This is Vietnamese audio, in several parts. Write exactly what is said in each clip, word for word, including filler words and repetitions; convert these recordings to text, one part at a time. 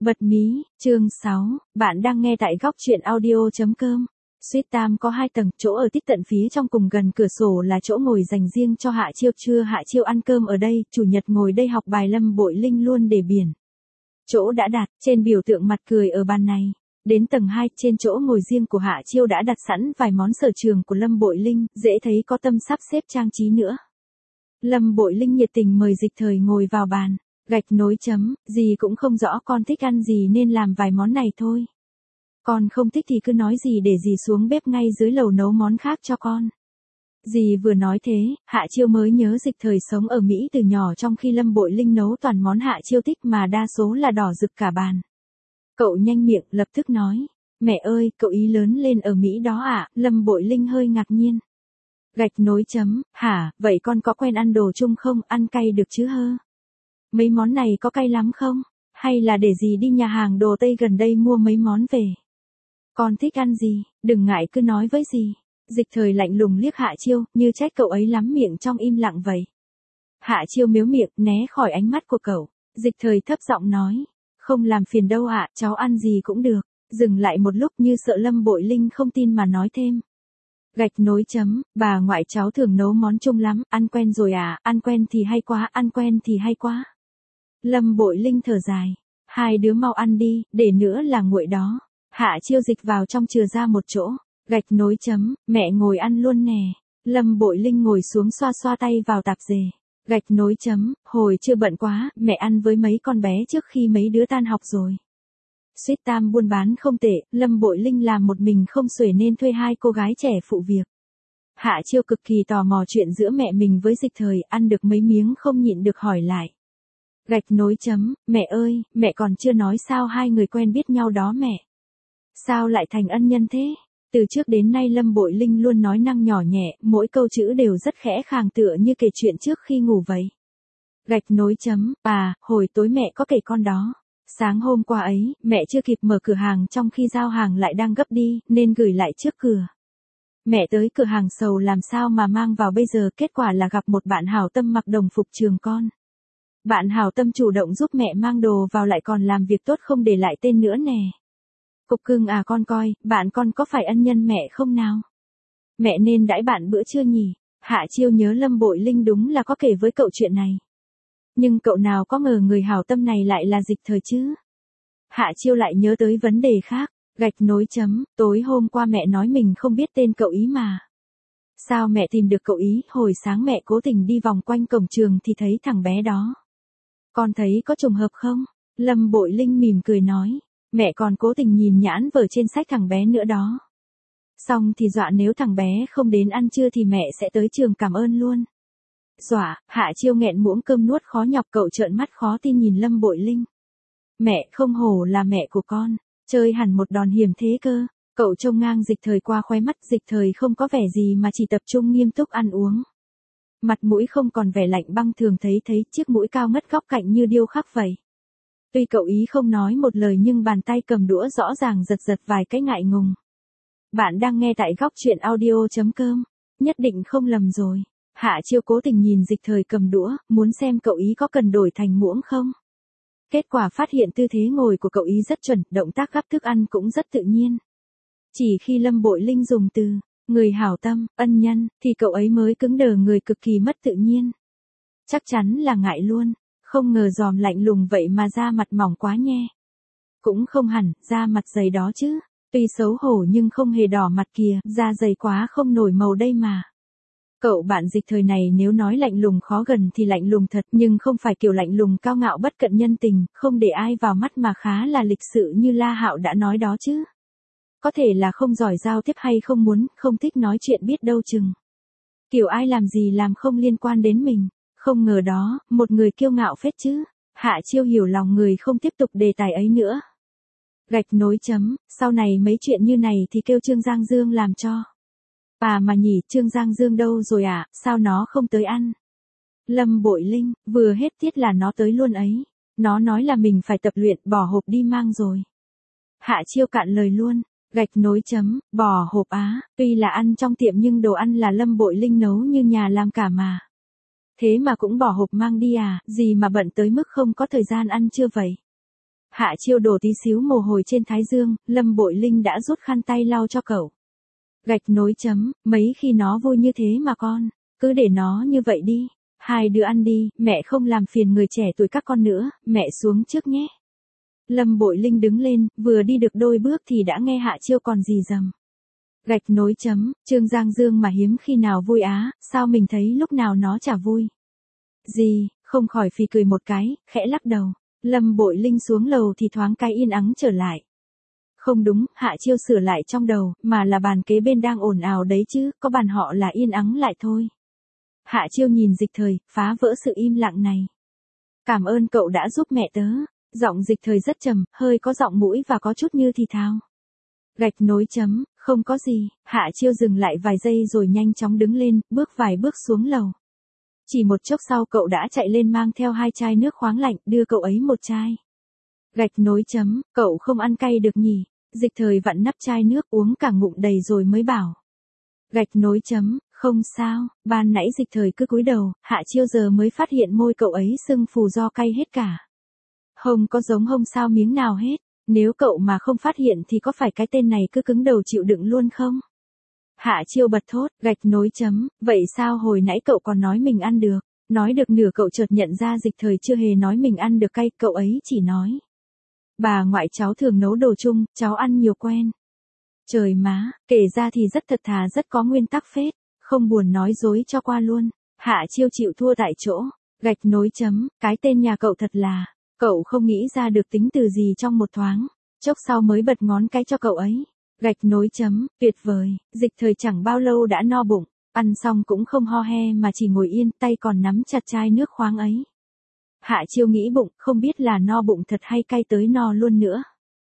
Bật mí, chương sáu, bạn đang nghe tại góc truyện audio chấm com. Suite Tam có hai tầng, chỗ ở tít tận phía trong cùng gần cửa sổ là chỗ ngồi dành riêng cho Hạ Chiêu. Trưa Hạ Chiêu ăn cơm ở đây, chủ nhật ngồi đây học bài, Lâm Bội Linh luôn để biển. Chỗ đã đặt, trên biểu tượng mặt cười ở bàn này. Đến tầng hai, trên chỗ ngồi riêng của Hạ Chiêu đã đặt sẵn vài món sở trường của Lâm Bội Linh, dễ thấy có tâm sắp xếp trang trí nữa. Lâm Bội Linh nhiệt tình mời Dịch Thời ngồi vào bàn. Gạch nối chấm, dì cũng không rõ con thích ăn gì nên làm vài món này thôi. Con không thích thì cứ nói gì để dì xuống bếp ngay dưới lầu nấu món khác cho con. Dì vừa nói thế, Hạ Chiêu mới nhớ Dịch Thời sống ở Mỹ từ nhỏ, trong khi Lâm Bội Linh nấu toàn món Hạ Chiêu thích mà đa số là đỏ rực cả bàn. Cậu nhanh miệng, lập tức nói, mẹ ơi, cậu ý lớn lên ở Mỹ đó ạ. Lâm Bội Linh hơi ngạc nhiên. Gạch nối chấm, hả, vậy con có quen ăn đồ chung không, ăn cay được chứ hơ? Mấy món này có cay lắm không? Hay là để dì đi nhà hàng đồ Tây gần đây mua mấy món về? Con thích ăn gì, đừng ngại cứ nói với dì. Dịch Thời lạnh lùng liếc Hạ Chiêu, như trách cậu ấy lắm miệng trong im lặng vậy. Hạ Chiêu mếu miệng, né khỏi ánh mắt của cậu. Dịch Thời thấp giọng nói, không làm phiền đâu ạ, cháu ăn gì cũng được. Dừng lại một lúc như sợ Lâm Bội Linh không tin mà nói thêm. Gạch nối chấm, bà ngoại cháu thường nấu món chung lắm, ăn quen rồi à, ăn quen thì hay quá, ăn quen thì hay quá. Lâm Bội Linh thở dài, hai đứa mau ăn đi, để nữa là nguội đó. Hạ Chiêu dịch vào trong chừa ra một chỗ, gạch nối chấm, mẹ ngồi ăn luôn nè. Lâm Bội Linh ngồi xuống xoa xoa tay vào tạp dề. Gạch nối chấm, hồi chưa bận quá, mẹ ăn với mấy con bé trước khi mấy đứa tan học rồi. Suite Tam buôn bán không tệ, Lâm Bội Linh làm một mình không xuể nên thuê hai cô gái trẻ phụ việc. Hạ Chiêu cực kỳ tò mò chuyện giữa mẹ mình với Dịch Thời, ăn được mấy miếng không nhịn được hỏi lại. Gạch nối chấm, mẹ ơi, mẹ còn chưa nói sao hai người quen biết nhau đó mẹ. Sao lại thành ân nhân thế? Từ trước đến nay Lâm Bội Linh luôn nói năng nhỏ nhẹ, mỗi câu chữ đều rất khẽ khàng tựa như kể chuyện trước khi ngủ vậy. Gạch nối chấm, à, hồi tối mẹ có kể con đó. Sáng hôm qua ấy, mẹ chưa kịp mở cửa hàng trong khi giao hàng lại đang gấp đi, nên gửi lại trước cửa. Mẹ tới cửa hàng sầu làm sao mà mang vào bây giờ, kết quả là gặp một bạn hảo tâm mặc đồng phục trường con. Bạn hảo tâm chủ động giúp mẹ mang đồ vào, lại còn làm việc tốt không để lại tên nữa nè. Cục cưng à, con coi, bạn con có phải ân nhân mẹ không nào? Mẹ nên đãi bạn bữa trưa nhỉ? Hạ Chiêu nhớ Lâm Bội Linh đúng là có kể với cậu chuyện này. Nhưng cậu nào có ngờ người hảo tâm này lại là Dịch Thời chứ? Hạ Chiêu lại nhớ tới vấn đề khác, gạch nối chấm, tối hôm qua mẹ nói mình không biết tên cậu ý mà. Sao mẹ tìm được cậu ý? Hồi sáng mẹ cố tình đi vòng quanh cổng trường thì thấy thằng bé đó. Con thấy có trùng hợp không? Lâm Bội Linh mỉm cười nói, mẹ còn cố tình nhìn nhãn vở trên sách thằng bé nữa đó. Xong thì dọa nếu thằng bé không đến ăn trưa thì mẹ sẽ tới trường cảm ơn luôn. Dọa, Hạ Chiêu nghẹn muỗng cơm nuốt khó nhọc, cậu trợn mắt khó tin nhìn Lâm Bội Linh. Mẹ không hổ là mẹ của con, chơi hẳn một đòn hiểm thế cơ. Cậu trông ngang Dịch Thời qua khóe mắt, Dịch Thời không có vẻ gì mà chỉ tập trung nghiêm túc ăn uống. Mặt mũi không còn vẻ lạnh băng thường thấy thấy, chiếc mũi cao ngất góc cạnh như điêu khắc vậy. Tuy cậu ý không nói một lời nhưng bàn tay cầm đũa rõ ràng giật giật vài cái ngại ngùng. Bạn đang nghe tại góc truyện audio chấm com, nhất định không lầm rồi. Hạ Chiêu cố tình nhìn Dịch Thời cầm đũa, muốn xem cậu ý có cần đổi thành muỗng không. Kết quả phát hiện tư thế ngồi của cậu ý rất chuẩn, động tác gắp thức ăn cũng rất tự nhiên. Chỉ khi Lâm Bội Linh dùng từ người hảo tâm, ân nhân, thì cậu ấy mới cứng đờ người, cực kỳ mất tự nhiên. Chắc chắn là ngại luôn, không ngờ dòm lạnh lùng vậy mà da mặt mỏng quá nhé. Cũng không hẳn, da mặt dày đó chứ, tuy xấu hổ nhưng không hề đỏ mặt kìa, da dày quá không nổi màu đây mà. Cậu bạn Dịch Thời này nếu nói lạnh lùng khó gần thì lạnh lùng thật, nhưng không phải kiểu lạnh lùng cao ngạo bất cận nhân tình, không để ai vào mắt mà khá là lịch sự như La Hạo đã nói đó chứ. Có thể là không giỏi giao tiếp hay không muốn, không thích nói chuyện biết đâu chừng. Kiểu ai làm gì làm không liên quan đến mình, không ngờ đó, một người kiêu ngạo phết chứ. Hạ Chiêu hiểu lòng người, không tiếp tục đề tài ấy nữa. Gạch nối chấm, sau này mấy chuyện như này thì kêu Trương Giang Dương làm cho. À mà nhỉ, Trương Giang Dương đâu rồi à, sao nó không tới ăn? Lâm Bội Linh, vừa hết tiết là nó tới luôn ấy. Nó nói là mình phải tập luyện, bỏ hộp đi mang rồi. Hạ Chiêu cạn lời luôn. Gạch nối chấm, bò hộp á, tuy là ăn trong tiệm nhưng đồ ăn là Lâm Bội Linh nấu như nhà làm cả mà. Thế mà cũng bỏ hộp mang đi à, gì mà bận tới mức không có thời gian ăn chưa vậy? Hạ Chiêu đổ tí xíu mồ hôi trên thái dương, Lâm Bội Linh đã rút khăn tay lau cho cậu. Gạch nối chấm, mấy khi nó vui như thế mà con, cứ để nó như vậy đi. Hai đứa ăn đi, mẹ không làm phiền người trẻ tuổi các con nữa, mẹ xuống trước nhé. Lâm Bội Linh đứng lên, vừa đi được đôi bước thì đã nghe Hạ Chiêu còn gì dầm. Gạch nối chấm, Trương Giang Dương mà hiếm khi nào vui á, sao mình thấy lúc nào nó chả vui. Gì, không khỏi phì cười một cái, khẽ lắc đầu. Lâm Bội Linh xuống lầu thì thoáng cái yên ắng trở lại. Không đúng, Hạ Chiêu sửa lại trong đầu, mà là bàn kế bên đang ồn ào đấy chứ, có bàn họ là yên ắng lại thôi. Hạ Chiêu nhìn Dịch Thời, phá vỡ sự im lặng này. Cảm ơn cậu đã giúp mẹ tớ. Giọng Dịch Thời rất trầm, hơi có giọng mũi và có chút như thì thào. Gạch nối chấm, không có gì. Hạ Chiêu dừng lại vài giây rồi nhanh chóng đứng lên, bước vài bước xuống lầu. Chỉ một chốc sau cậu đã chạy lên mang theo hai chai nước khoáng lạnh, đưa cậu ấy một chai. Gạch nối chấm, cậu không ăn cay được nhỉ. Dịch Thời vặn nắp chai nước uống cả ngụm đầy rồi mới bảo. Gạch nối chấm, không sao, ban nãy Dịch Thời cứ cúi đầu, Hạ Chiêu giờ mới phát hiện môi cậu ấy sưng phù do cay hết cả. Hông có giống hông sao miếng nào hết, nếu cậu mà không phát hiện thì có phải cái tên này cứ cứng đầu chịu đựng luôn không? Hạ Chiêu bật thốt, gạch nối chấm, vậy sao hồi nãy cậu còn nói mình ăn được, nói được nửa cậu chợt nhận ra Dịch Thời chưa hề nói mình ăn được cay, cậu ấy chỉ nói. Bà ngoại cháu thường nấu đồ chung, cháu ăn nhiều quen. Trời má, kể ra thì rất thật thà rất có nguyên tắc phết, không buồn nói dối cho qua luôn. Hạ Chiêu chịu thua tại chỗ, gạch nối chấm, cái tên nhà cậu thật là, cậu không nghĩ ra được tính từ gì trong một thoáng, chốc sau mới bật ngón cái cho cậu ấy. Gạch nối chấm, tuyệt vời, Dịch Thời chẳng bao lâu đã no bụng, ăn xong cũng không ho he mà chỉ ngồi yên, tay còn nắm chặt chai nước khoáng ấy. Hạ Chiêu nghĩ bụng, không biết là no bụng thật hay cay tới no luôn nữa.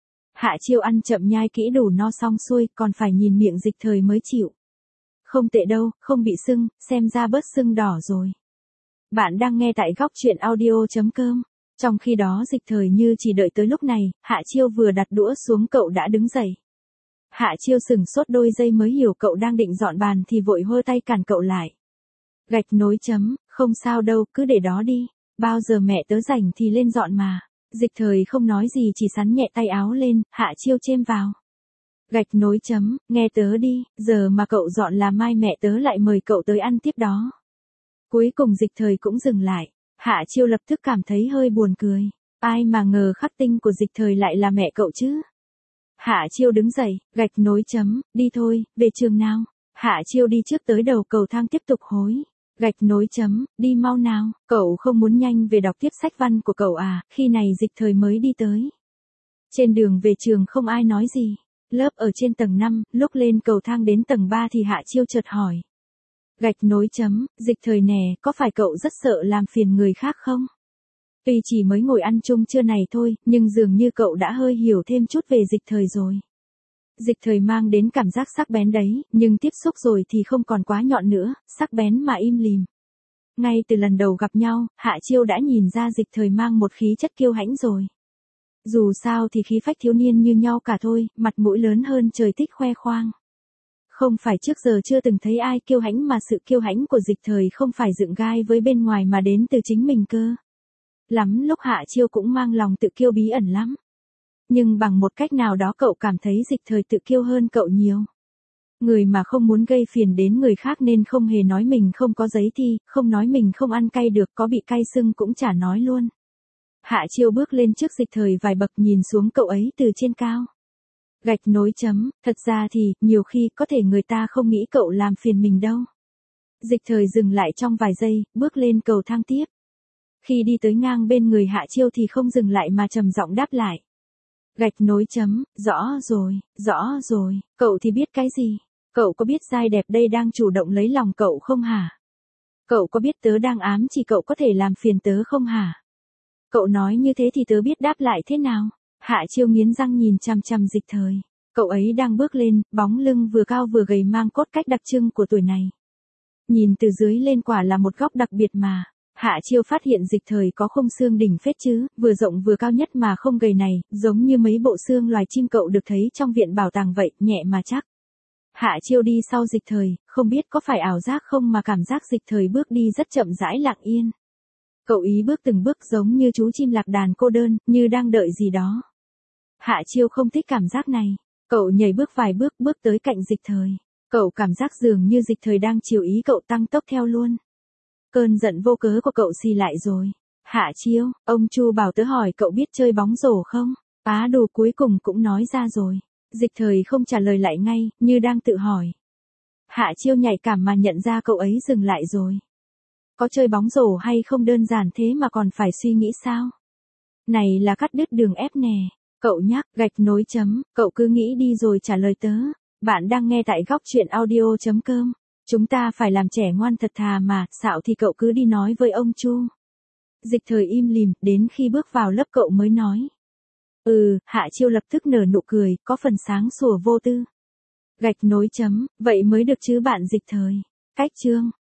Hạ Chiêu ăn chậm nhai kỹ đủ no xong xuôi, còn phải nhìn miệng Dịch Thời mới chịu. Không tệ đâu, không bị sưng, xem ra bớt sưng đỏ rồi. Bạn đang nghe tại góc truyện audio chấm com. Trong khi đó Dịch Thời như chỉ đợi tới lúc này, Hạ Chiêu vừa đặt đũa xuống cậu đã đứng dậy. Hạ Chiêu sừng sốt đôi giây mới hiểu cậu đang định dọn bàn thì vội hơ tay cản cậu lại. Gạch nối chấm, không sao đâu, cứ để đó đi, bao giờ mẹ tớ rảnh thì lên dọn mà. Dịch Thời không nói gì chỉ sắn nhẹ tay áo lên, Hạ Chiêu chêm vào. Gạch nối chấm, nghe tớ đi, giờ mà cậu dọn là mai mẹ tớ lại mời cậu tới ăn tiếp đó. Cuối cùng Dịch Thời cũng dừng lại, Hạ Chiêu lập tức cảm thấy hơi buồn cười. Ai mà ngờ khắc tinh của Dịch Thời lại là mẹ cậu chứ. Hạ Chiêu đứng dậy, gạch nối chấm, đi thôi, về trường nào. Hạ Chiêu đi trước tới đầu cầu thang tiếp tục hối. Gạch nối chấm, đi mau nào, cậu không muốn nhanh về đọc tiếp sách văn của cậu à, khi này Dịch Thời mới đi tới. Trên đường về trường không ai nói gì. Lớp ở trên tầng năm, lúc lên cầu thang đến tầng ba thì Hạ Chiêu chợt hỏi. Gạch nối chấm, Dịch Thời nè, có phải cậu rất sợ làm phiền người khác không? Tuy chỉ mới ngồi ăn chung trưa này thôi, nhưng dường như cậu đã hơi hiểu thêm chút về Dịch Thời rồi. Dịch Thời mang đến cảm giác sắc bén đấy, nhưng tiếp xúc rồi thì không còn quá nhọn nữa, sắc bén mà im lìm. Ngay từ lần đầu gặp nhau, Hạ Chiêu đã nhìn ra Dịch Thời mang một khí chất kiêu hãnh rồi. Dù sao thì khí phách thiếu niên như nhau cả thôi, mặt mũi lớn hơn trời thích khoe khoang. Không phải trước giờ chưa từng thấy ai kiêu hãnh mà sự kiêu hãnh của Dịch Thời không phải dựng gai với bên ngoài mà đến từ chính mình cơ. Lắm lúc Hạ Chiêu cũng mang lòng tự kiêu bí ẩn lắm. Nhưng bằng một cách nào đó cậu cảm thấy Dịch Thời tự kiêu hơn cậu nhiều. Người mà không muốn gây phiền đến người khác nên không hề nói mình không có giấy thi, không nói mình không ăn cay được, có bị cay sưng cũng chả nói luôn. Hạ Chiêu bước lên trước Dịch Thời vài bậc nhìn xuống cậu ấy từ trên cao. Gạch nối chấm, thật ra thì, nhiều khi có thể người ta không nghĩ cậu làm phiền mình đâu. Dịch Thời dừng lại trong vài giây, bước lên cầu thang tiếp. Khi đi tới ngang bên người Hạ Chiêu thì không dừng lại mà trầm giọng đáp lại. Gạch nối chấm, rõ rồi, rõ rồi, cậu thì biết cái gì? Cậu có biết giai đẹp đây đang chủ động lấy lòng cậu không hả? Cậu có biết tớ đang ám chỉ cậu có thể làm phiền tớ không hả? Cậu nói như thế thì tớ biết đáp lại thế nào? Hạ Chiêu nghiến răng nhìn chằm chằm Dịch Thời. Cậu ấy đang bước lên, bóng lưng vừa cao vừa gầy mang cốt cách đặc trưng của tuổi này. Nhìn từ dưới lên quả là một góc đặc biệt mà. Hạ Chiêu phát hiện Dịch Thời có khung xương đỉnh phết chứ, vừa rộng vừa cao nhất mà không gầy này, giống như mấy bộ xương loài chim cậu được thấy trong viện bảo tàng vậy, nhẹ mà chắc. Hạ Chiêu đi sau Dịch Thời, không biết có phải ảo giác không mà cảm giác Dịch Thời bước đi rất chậm rãi lặng yên. Cậu ý bước từng bước giống như chú chim lạc đàn cô đơn, như đang đợi gì đó. Hạ Chiêu không thích cảm giác này. Cậu nhảy bước vài bước, bước tới cạnh Dịch Thời. Cậu cảm giác dường như Dịch Thời đang chiều ý cậu tăng tốc theo luôn. Cơn giận vô cớ của cậu xì lại rồi. Hạ Chiêu, ông Chu bảo tớ hỏi cậu biết chơi bóng rổ không? Á đồ cuối cùng cũng nói ra rồi. Dịch Thời không trả lời lại ngay, như đang tự hỏi. Hạ Chiêu nhạy cảm mà nhận ra cậu ấy dừng lại rồi. Có chơi bóng rổ hay không đơn giản thế mà còn phải suy nghĩ sao? Này là cắt đứt đường ép nè. Cậu nhắc, gạch nối chấm, cậu cứ nghĩ đi rồi trả lời tớ. Bạn đang nghe tại góc chuyện audio chấm com. Chúng ta phải làm trẻ ngoan thật thà mà, xạo thì cậu cứ đi nói với ông Chu. Dịch Thời im lìm, đến khi bước vào lớp cậu mới nói. Ừ, Hạ Chiêu lập tức nở nụ cười, có phần sáng sủa vô tư. Gạch nối chấm, vậy mới được chứ bạn Dịch Thời. Cách chương.